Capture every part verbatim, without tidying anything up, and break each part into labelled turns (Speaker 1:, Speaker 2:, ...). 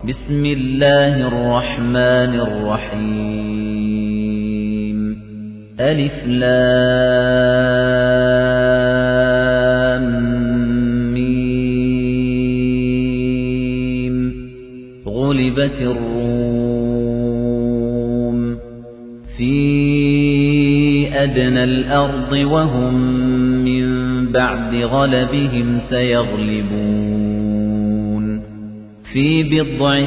Speaker 1: بسم الله الرحمن الرحيم ألف لام ميم غلبت الروم في أدنى الأرض وهم من بعد غلبهم سيغلبون في بضع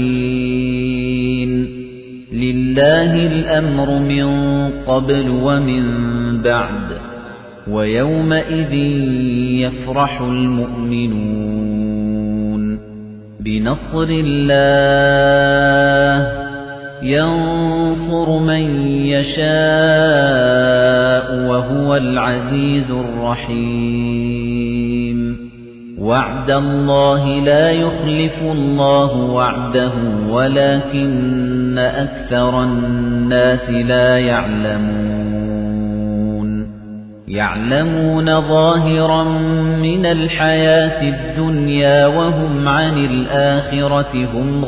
Speaker 1: سنين لله الأمر من قبل ومن بعد ويومئذ يفرح المؤمنون بنصر الله ينصر من يشاء وهو العزيز الرحيم وعد الله لا يخلف الله وعده ولكن أكثر الناس لا يعلمون يعلمون ظاهرا من الحياة الدنيا وهم عن الآخرة هم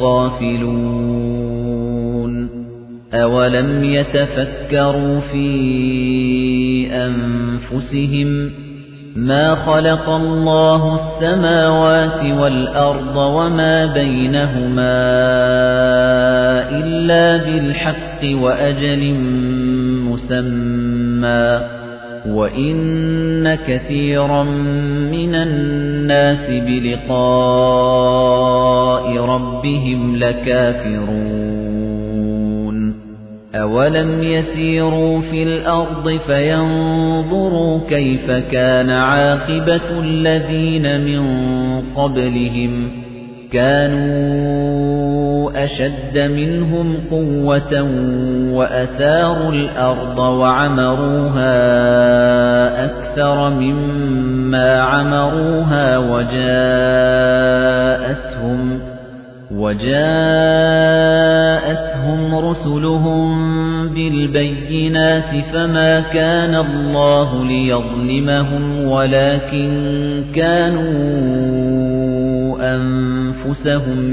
Speaker 1: غافلون أولم يتفكروا في أنفسهم ما خلق الله السماوات والأرض وما بينهما إلا بالحق وأجل مسمى وإن كثيرا من الناس بلقاء ربهم لكافرون أولم يسيروا في الأرض فينظروا كيف كان عاقبة الذين من قبلهم كانوا أشد منهم قوة وأثاروا الأرض وعمروها أكثر مما عمروها وجاءتهم وجاءتهم رسلهم بالبينات فما كان الله ليظلمهم ولكن كانوا أنفسهم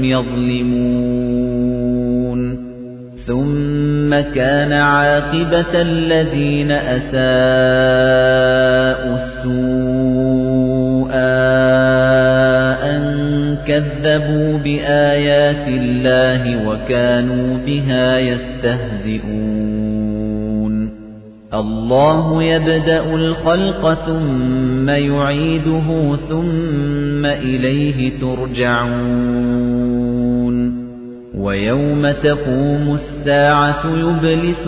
Speaker 1: يظلمون ثم كان عاقبة الذين أساءوا السوء أن كذبوا بآيات الله وكانوا بها يستهزئون الله يبدأ الخلق ثم يعيده ثم إليه ترجعون ويوم تقوم الساعة يبلس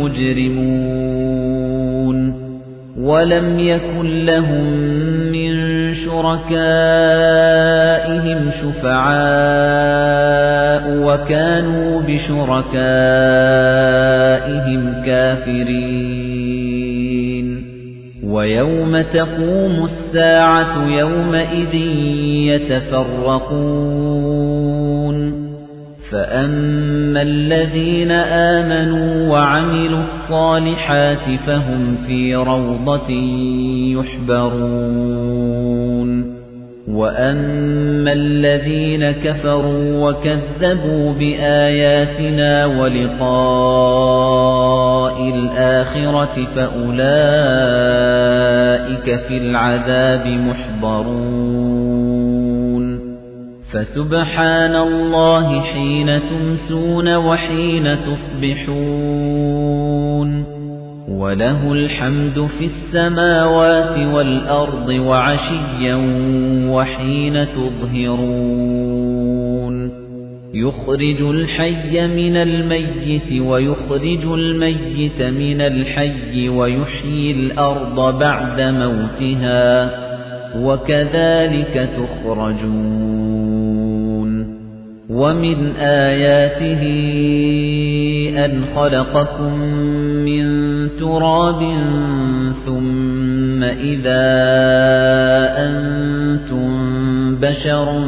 Speaker 1: المجرمون ولم يكن لهم من شركائهم شفعاء وكانوا بشركائهم كافرين ويوم تقوم الساعة يومئذ يتفرقون فأما الذين آمنوا وعملوا الصالحات فهم في روضة يحبرون وأما الذين كفروا وكذبوا بآياتنا ولقاء الآخرة فأولئك في العذاب محضرون فسبحان الله حين تمسون وحين تصبحون وله الحمد في السماوات والأرض وعشيا وحين تظهرون يخرج الحي من الميت ويخرج الميت من الحي ويحيي الأرض بعد موتها وكذلك تخرجون ومن آياته أن خلقكم من تراب ثم إذا أنتم بشر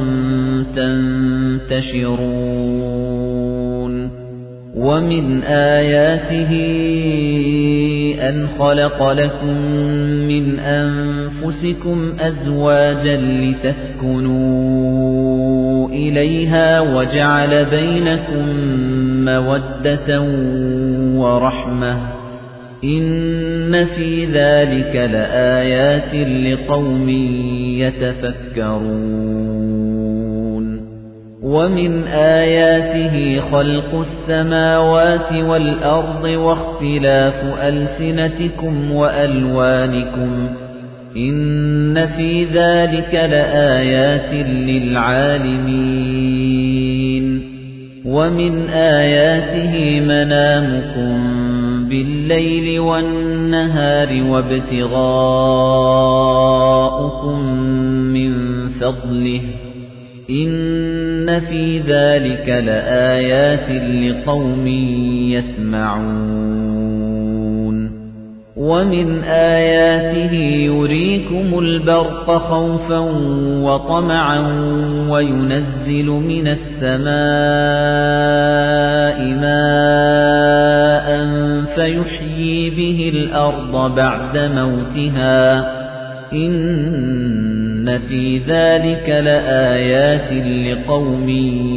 Speaker 1: تنتشرون ومن آياته أن خلق لكم من أنفسكم أزواجا لتسكنوا إِلَيْهَا وَجَعَلَ بَيْنَكُم مَّوَدَّةً وَرَحْمَةً إِنَّ فِي ذَلِكَ لَآيَاتٍ لِقَوْمٍ يَتَفَكَّرُونَ وَمِنْ آيَاتِهِ خَلْقُ السَّمَاوَاتِ وَالْأَرْضِ وَاخْتِلَافُ أَلْسِنَتِكُمْ وَأَلْوَانِكُمْ إِنَّ فِي ذَلِكَ لَآيَاتٍ لِلْعَالِمِينَ وَمِنْ آيَاتِهِ مَنَامُكُمْ بِاللَّيْلِ وَالنَّهَارِ وَابْتِغَاؤُكُمْ مِنْ فَضْلِهِ إِنَّ فِي ذَلِكَ لَآيَاتٍ لِقَوْمٍ يَسْمَعُونَ وَمِنْ آيَاتِهِ يُرِيكُمُ الْبَرْقَ خَوْفًا وَطَمَعًا وَيُنَزِّلُ مِنَ السَّمَاءِ مَاءً فَيُحْيِي بِهِ الْأَرْضَ بَعْدَ مَوْتِهَا إِنَّ فِي ذَلِكَ لَآيَاتٍ لِقَوْمٍ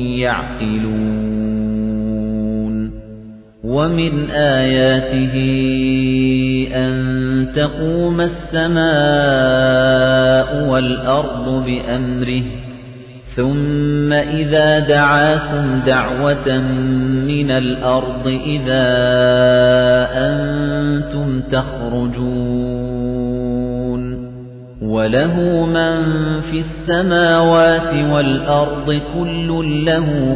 Speaker 1: يَعْقِلُونَ وَمِنْ آيَاتِهِ أَن تَقُومَ السَّمَاءُ وَالْأَرْضُ بِأَمْرِهِ ثُمَّ إِذَا دَعَاكُمْ دَعْوَةً مِنَ الْأَرْضِ إِذَا أَنْتُمْ تَخْرُجُونَ وَلَهُ مَن فِي السَّمَاوَاتِ وَالْأَرْضِ كُلٌّ لَّهُ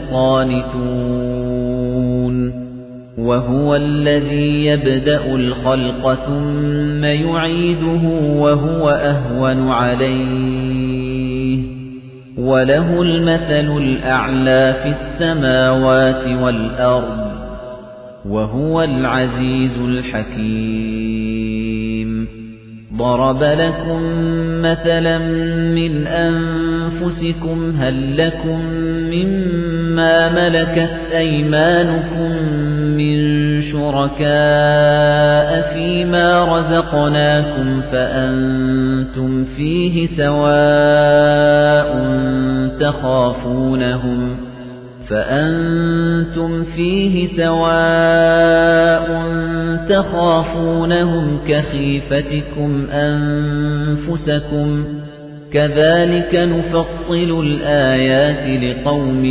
Speaker 1: قَانِتُونَ وَهُوَ الَّذِي يَبْدَأُ الْخَلْقَ ثُمَّ يُعِيدُهُ وَهُوَ أَهْوَنُ عَلَيْهِ وَلَهُ الْمَثَلُ الْأَعْلَى فِي السَّمَاوَاتِ وَالْأَرْضِ وَهُوَ الْعَزِيزُ الْحَكِيمُ ضَرَبَ لَكُم مَّثَلًا مِّنْ أَنفُسِكُمْ هَل لَّكُم مِّمَّا مَلَكَتْ أَيْمَانُكُم مِّن شُرَكَاءَ فِيمَا رَزَقْنَاكُمْ فَأَنتُمْ فِيهِ سَوَاءٌ تَخَافُونَهُمْ فَأَنتُمْ فِيهِ سَوَاءٌ تَخَافُونَهُمْ كَخِيفَتِكُمْ أَنفُسَكُمْ كَذَلِكَ نُفَصِّلُ الْآيَاتِ لِقَوْمٍ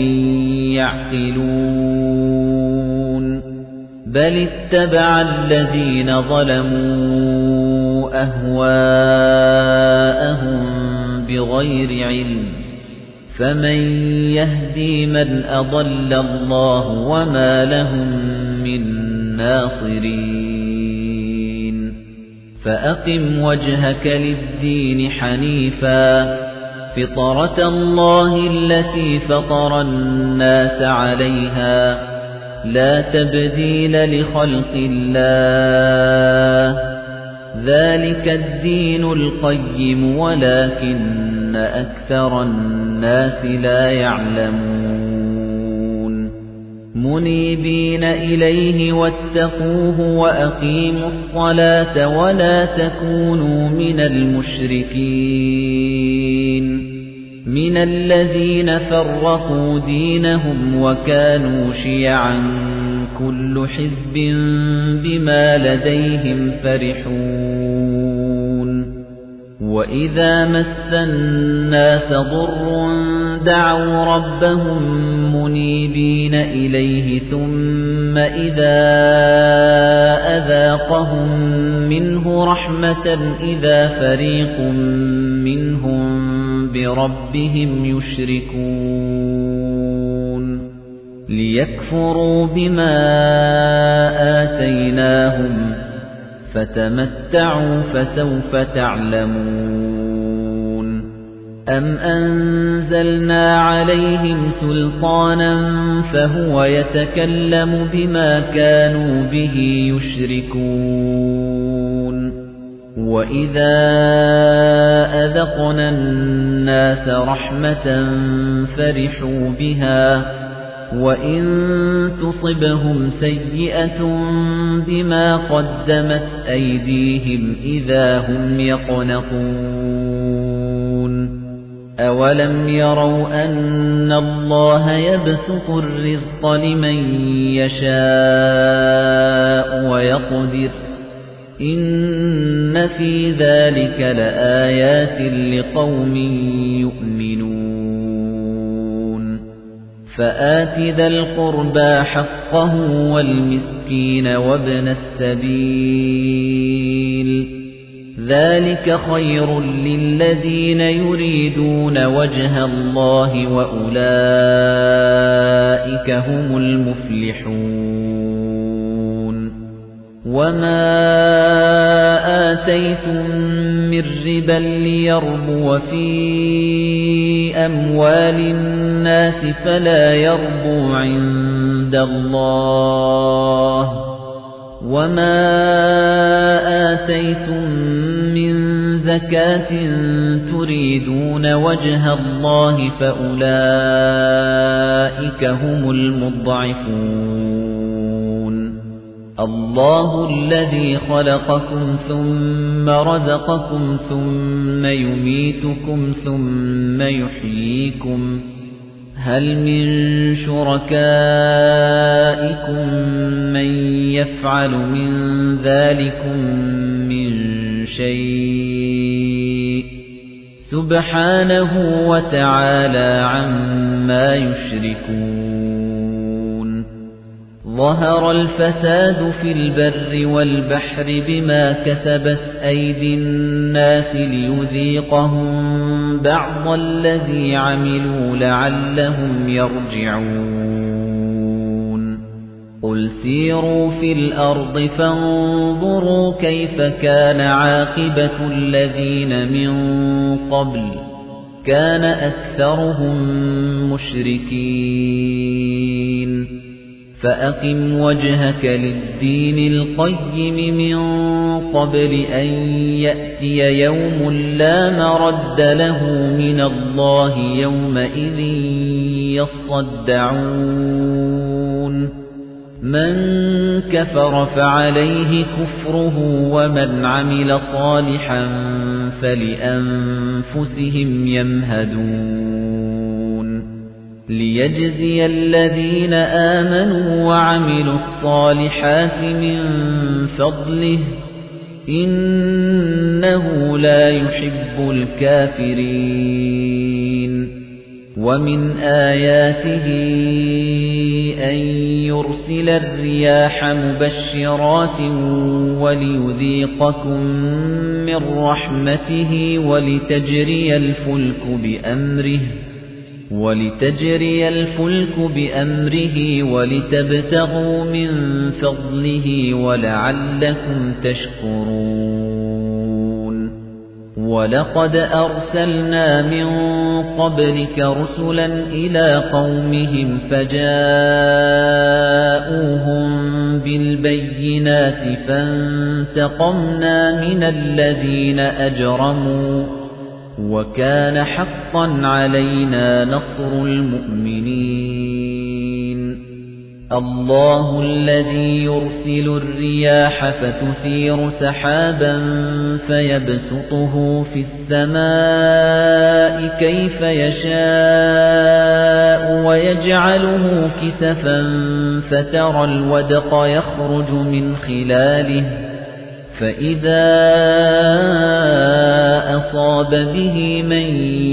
Speaker 1: يَعْقِلُونَ بَلِ اتَّبَعَ الَّذِينَ ظَلَمُوا أَهْوَاءَهُم بِغَيْرِ عِلْمٍ فَمَن يَهْدِي مَنْ أَضَلَّ اللَّهُ وَمَا لَهُم مِّن نَّاصِرِينَ فَأَقِمْ وَجْهَكَ لِلدِّينِ حَنِيفًا فِطْرَةَ اللَّهِ الَّتِي فَطَرَ النَّاسَ عَلَيْهَا لَا تَبْدِيلَ لِخَلْقِ اللَّهِ ذَلِكَ الدِّينُ الْقَيِّمُ وَلَكِنَّ أَكْثَرَ النَّاسِ لَا يَعْلَمُونَ مُنِيبِينَ إِلَيْهِ وَاتَّقُوهُ وَأَقِيمُوا الصَّلَاةَ وَلَا تَكُونُوا مِنَ الْمُشْرِكِينَ مِنَ الَّذِينَ فَرَّقُوا دِينَهُمْ وَكَانُوا شِيَعًا كُلُّ حِزْبٍ بِمَا لَدَيْهِمْ فَرِحُونَ وَإِذَا مَسَّ النَّاسَ ضُرٌّ دَعَوْا رَبَّهُم مُّنِيبِينَ إِلَيْهِ ثُمَّ إِذَا أَذَاقَهُم مِّنْهُ رَحْمَةً إِذَا فَرِيقٌ مِّنْهُم بِرَبِّهِمْ يُشْرِكُونَ لِيَكْفُرُوا بِمَا آتَيْنَاهُمْ فَتَمَتَّعُوا فَسَوْفَ تَعْلَمُونَ أَمْ أَنزَلْنَا عَلَيْهِمْ سُلْطَانًا فَهُوَ يَتَكَلَّمُ بِمَا كَانُوا بِهِ يُشْرِكُونَ وَإِذَا أَذَقْنَا النَّاسَ رَحْمَةً فَرِحُوا بِهَا وَإِن تُصِبْهُمْ سَيِّئَةٌ بِمَا قَدَّمَتْ أَيْدِيهِمْ إِذَا هُمْ يَقْنَطُونَ أَوَلَمْ يَرَوْا أَنَّ اللَّهَ يَبْسُطُ الرِّزْقَ لِمَن يَشَاءُ وَيَقْدِرُ إِنَّ فِي ذَلِكَ لَآيَاتٍ لِقَوْمٍ يُؤْمِنُونَ فَآتِ ذَا الْقُرْبَى حَقَّهُ وَالْمِسْكِينَ وَابْنَ السَّبِيلِ ذَلِكَ خَيْرٌ لِّلَّذِينَ يُرِيدُونَ وَجْهَ اللَّهِ وَأُولَٰئِكَ هُمُ الْمُفْلِحُونَ وَمَا آتَيْتُم مِّن رِّبًا لِّيَرْبُوَ فِي أَمْوَالِ النَّاسِ فَلَا يَرْبُو عِندَ اللَّهِ وَمَا آتَيْتُم مِّن زَكَاةٍ تُرِيدُونَ وَجْهَ اللَّهِ فَأُولَٰئِكَ هُمُ الْمُضْعِفُونَ اللَّهُ الَّذِي خَلَقَكُمْ ثُمَّ رَزَقَكُمْ ثُمَّ يُمِيتُكُمْ ثُمَّ يُحْيِيكُمْ هَلْ مِن شُرَكَائِكُم مَّن يَفْعَلُ مِن ذَلِكُم مِّن شَيْءٍ سُبْحَانَهُ وَتَعَالَى عَمَّا يُشْرِكُونَ ظَهَرَ الْفَسَادُ فِي الْبَرِّ وَالْبَحْرِ بِمَا كَسَبَتْ أَيْدِي النَّاسِ لِيُذِيقَهُم بَعْضَ الَّذِي عَمِلُوا لَعَلَّهُمْ يَرْجِعُونَ قُلْ سِيرُوا فِي الْأَرْضِ فَانظُرُوا كَيْفَ كَانَ عَاقِبَةُ الَّذِينَ مِن قَبْلُ كَانَ أَكْثَرُهُم مُشْرِكِينَ فَأَقِمْ وَجْهَكَ لِلدِّينِ الْقَيِّمِ مِن قَبْلِ أَن يَأْتِيَ يَوْمٌ لَّا مَرَدَّ لَهُ مِنَ اللَّهِ يَوْمَئِذٍ يَصَّدَّعُونَ مَن كَفَرَ فَعَلَيْهِ كُفْرُهُ وَمَنْ عَمِلَ صَالِحًا فَلِأَنفُسِهِمْ يَمْهَدُونَ لِيَجْزِيَ الَّذِينَ آمَنُوا وَعَمِلُوا الصَّالِحَاتِ مِن فَضْلِهِ إِنَّهُ لَا يُحِبُّ الْكَافِرِينَ وَمِنْ آيَاتِهِ أَن يُرْسِلَ الرِّيَاحَ مُبَشِّرَاتٍ وَلِيُذِيقَكُم مِّن رَّحْمَتِهِ وَلِتَجْرِيَ الْفُلْكُ بِأَمْرِهِ وَلِتَجْرِيَ الْفُلْكُ بِأَمْرِهِ وَلِتَبْتَغُوا مِن فَضْلِهِ وَلَعَلَّكُمْ تَشْكُرُونَ وَلَقَدْ أَرْسَلْنَا مِن قَبْلِكَ رُسُلًا إِلَى قَوْمِهِمْ فَجَاءُوهُم بِالْبَيِّنَاتِ فَانتَقَمْنَا مِنَ الَّذِينَ أَجْرَمُوا وَكَانَ حَقًّا عَلَيْنَا نَصْرُ الْمُؤْمِنِينَ اللَّهُ الَّذِي يُرْسِلُ الرِّيَاحَ فَتُثِيرُ سَحَابًا فَيَبْسُطُهُ فِي السَّمَاءِ كَيْفَ يَشَاءُ وَيَجْعَلُهُ كِسَفًا فَتَرَى الْوَدْقَ يَخْرُجُ مِنْ خِلَالِهِ فَإِذَا أَصَابَ بِهِ مَن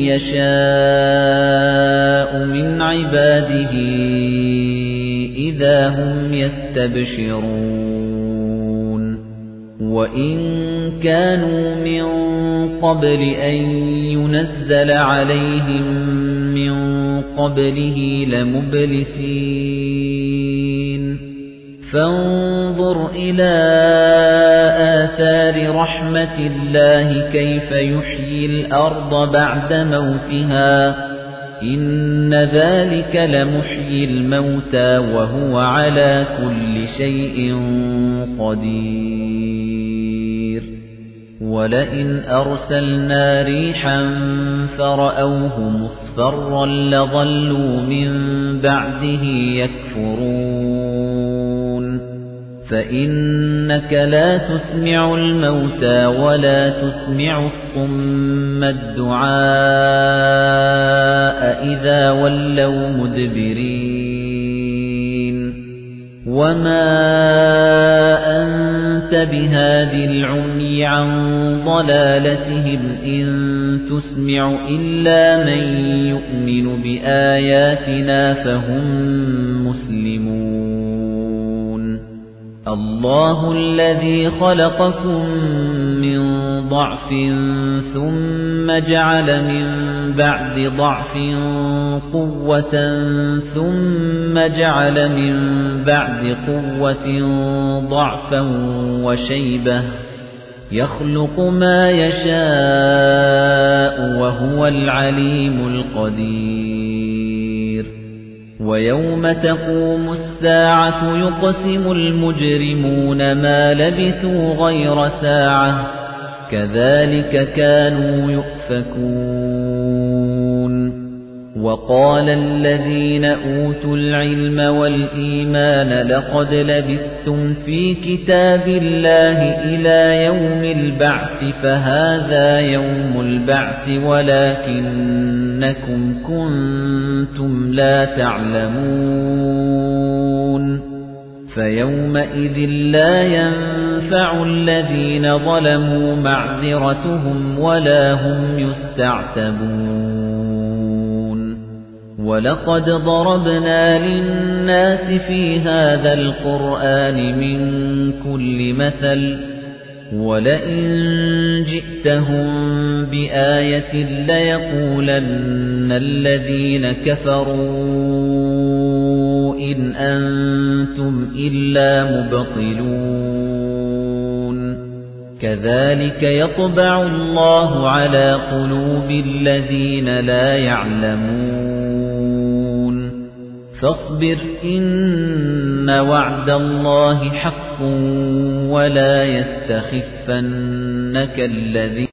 Speaker 1: يَشَاءُ مِنْ عِبَادِهِ إِذَا هُمْ يَسْتَبْشِرُونَ وَإِن كَانُوا مِن قَبْلِ أَن يُنَزَّلَ عَلَيْهِم مِّن قَبْلِهِ لَمُبْلِسِينَ فانظر إلى آثار رحمة الله كيف يحيي الأرض بعد موتها إن ذلك لمحيي الموتى وهو على كل شيء قدير ولئن أرسلنا ريحا فرأوه مصفرا لظلوا من بعده يكفرون فإنك لا تسمع الموتى ولا تسمع الصم الدعاء إذا ولوا مدبرين وما أنت بهاد العمي عن ضلالتهم إن تسمع إلا من يؤمن بآياتنا فهم مسلمون الله الذي خلقكم من ضعف ثم جعل من بعد ضعف قوة ثم جعل من بعد قوة ضعفا وشيبة يخلق ما يشاء وهو العليم القدير ويوم تقوم الساعة يقسم المجرمون ما لبثوا غير ساعة كذلك كانوا يؤفكون وقال الذين أوتوا العلم والإيمان لقد لبثتم في كتاب الله إلى يوم البعث فهذا يوم البعث ولكنكم كنتم لا تعلمون فيومئذ لا ينفع الذين ظلموا معذرتهم ولا هم يستعتبون ولقد ضربنا للناس في هذا القرآن من كل مثل ولئن جئتهم بآية ليقولن الذين كفروا إن أنتم إلا مبطلون كذلك يطبع الله على قلوب الذين لا يعلمون فاصبر إن وعد الله حق ولا يستخفنك الذين